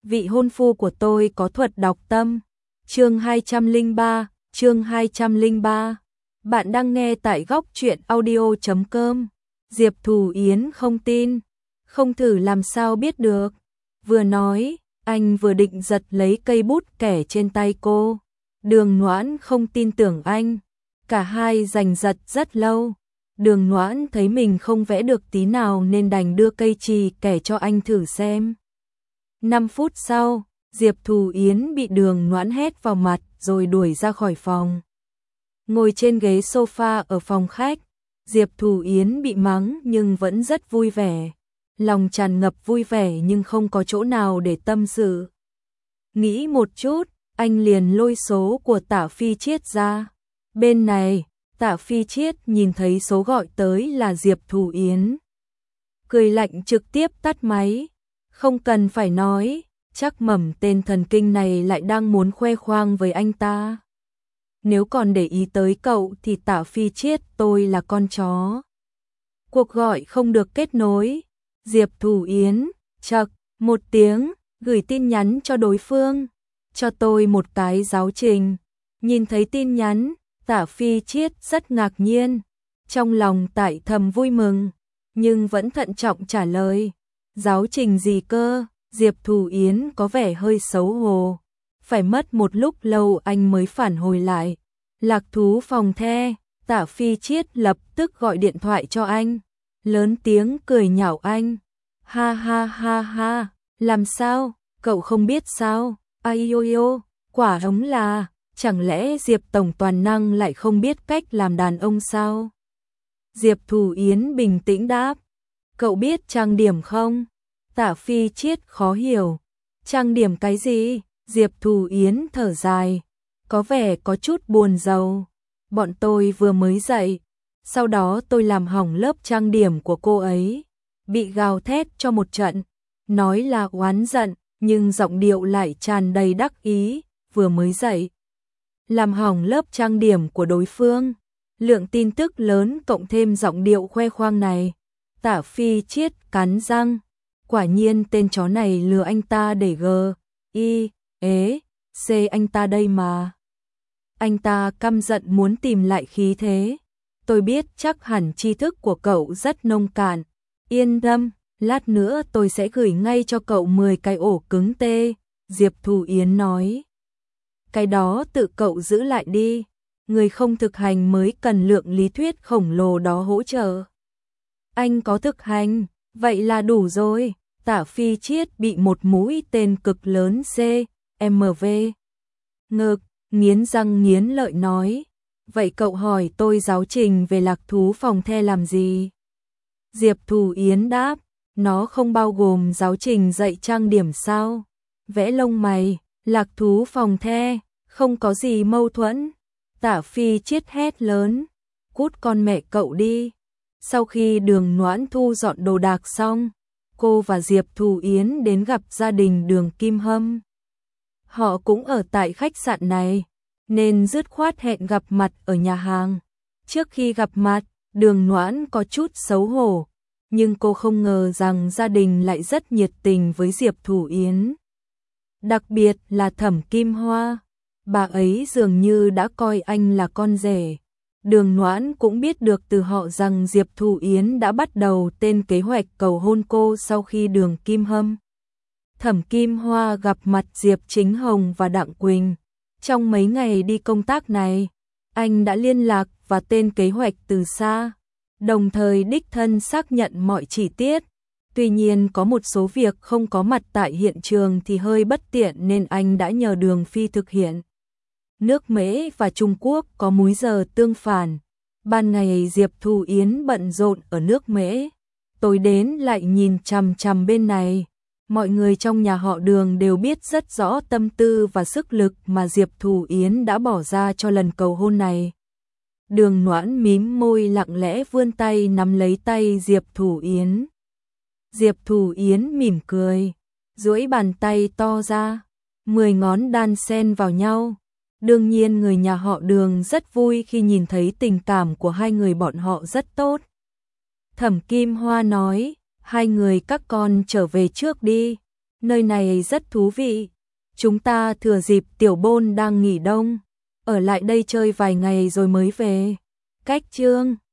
vị hôn phu của tôi có thuật đọc tâm. Chương 203. Bạn đang nghe tại góc truyện audio.com. Diệp Thù Yến không tin, không thử làm sao biết được. Vừa nói, anh vừa định giật lấy cây bút kẻ trên tay cô. Đường Noãn không tin tưởng anh. Cả hai giành giật rất lâu. Đường Noãn thấy mình không vẽ được tí nào nên đành đưa cây chì kẻ cho anh thử xem. 5 phút sau, Diệp Thù Yến bị Đường Noãn hét vào mặt rồi đuổi ra khỏi phòng. Ngồi trên ghế sofa ở phòng khách, Diệp Thù Yến bị mắng nhưng vẫn rất vui vẻ. Lòng tràn ngập vui vẻ nhưng không có chỗ nào để tâm sự. Nghĩ một chút, anh liền lôi số của Tạ Phi Chiết ra. Bên này, Tạ Phi Chiết nhìn thấy số gọi tới là Diệp Thù Yến. Cười lạnh trực tiếp tắt máy. Không cần phải nói, chắc mẩm tên thần kinh này lại đang muốn khoe khoang với anh ta. Nếu còn để ý tới cậu thì Tạ Phi Chiết tôi là con chó. Cuộc gọi không được kết nối. Diệp Thù Yến, chậc, một tiếng, gửi tin nhắn cho đối phương. Cho tôi một cái giáo trình. Nhìn thấy tin nhắn, Tạ Phi Chiết rất ngạc nhiên. Trong lòng tại thầm vui mừng, nhưng vẫn thận trọng trả lời. Giáo trình gì cơ? Diệp Thù Yến có vẻ hơi xấu hổ. Phải mất một lúc lâu anh mới phản hồi lại. Lạc thú phòng the. Tạ Phi Chiết lập tức gọi điện thoại cho anh. Lớn tiếng cười nhạo anh. Ha ha ha ha, làm sao? Cậu không biết sao? Ai yo yo, quả hống là, chẳng lẽ Diệp Tổng toàn năng lại không biết cách làm đàn ông sao? Diệp Thù Yến bình tĩnh đáp. Cậu biết trang điểm không? Tạ Phi Chiết khó hiểu. Trang điểm cái gì? Diệp Thù Yến thở dài. Có vẻ có chút buồn rầu. Bọn tôi vừa mới dậy. Sau đó tôi làm hỏng lớp trang điểm của cô ấy. Bị gào thét cho một trận. Nói là oán giận, nhưng giọng điệu lại tràn đầy đắc ý. Vừa mới dậy. Làm hỏng lớp trang điểm của đối phương. Lượng tin tức lớn cộng thêm giọng điệu khoe khoang này. Tạ Phi Chiết cắn răng. Quả nhiên tên chó này lừa anh ta để C anh ta đây mà. Anh ta căm giận muốn tìm lại khí thế. Tôi biết chắc hẳn tri thức của cậu rất nông cạn. Yên tâm, lát nữa tôi sẽ gửi ngay cho cậu 10 cái ổ cứng tê. Diệp Thù Yến nói. Cái đó tự cậu giữ lại đi. Người không thực hành mới cần lượng lý thuyết khổng lồ đó hỗ trợ. Anh có thực hành, vậy là đủ rồi. Tạ Phi Chiết bị một mũi tên cực lớn CMV. Ngực, nghiến răng nghiến lợi nói. Vậy cậu hỏi tôi giáo trình về lạc thú phòng the làm gì? Diệp Thù Yến đáp. Nó không bao gồm giáo trình dạy trang điểm sao? Vẽ lông mày, lạc thú phòng the, không có gì mâu thuẫn. Tạ Phi Chiết hét lớn. Cút con mẹ cậu đi. Sau khi Đường Noãn thu dọn đồ đạc xong, cô và Diệp Thù Yến đến gặp gia đình Đường Kim Hâm. Họ cũng ở tại khách sạn này, nên dứt khoát hẹn gặp mặt ở nhà hàng. Trước khi gặp mặt, Đường Noãn có chút xấu hổ, nhưng cô không ngờ rằng gia đình lại rất nhiệt tình với Diệp Thù Yến. Đặc biệt là Thẩm Kim Hoa, bà ấy dường như đã coi anh là con rể. Đường Noãn cũng biết được từ họ rằng Diệp Thù Yến đã bắt đầu tên kế hoạch cầu hôn cô sau khi Đường Kim Hâm. Thẩm Kim Hoa gặp mặt Diệp Chính Hồng và Đặng Quỳnh. Trong mấy ngày đi công tác này, anh đã liên lạc và tên kế hoạch từ xa, đồng thời đích thân xác nhận mọi chi tiết. Tuy nhiên có một số việc không có mặt tại hiện trường thì hơi bất tiện nên anh đã nhờ Đường Phi thực hiện. Nước Mễ và Trung Quốc có múi giờ tương phản. Ban ngày Diệp Thù Yến bận rộn ở nước Mễ, tối đến lại nhìn chằm chằm bên này. Mọi người trong nhà họ Đường đều biết rất rõ tâm tư và sức lực mà Diệp Thù Yến đã bỏ ra cho lần cầu hôn này. Đường Noãn mím môi lặng lẽ vươn tay nắm lấy tay Diệp Thù Yến. Diệp Thù Yến mỉm cười, duỗi bàn tay to ra, 10 ngón đan xen vào nhau. Đương nhiên người nhà họ Đường rất vui khi nhìn thấy tình cảm của hai người bọn họ rất tốt. Thẩm Kim Hoa nói, hai người các con trở về trước đi. nơi này rất thú vị. Chúng ta thừa dịp Tiểu Bôn đang nghỉ đông, ở lại đây chơi vài ngày rồi mới về. Cách chương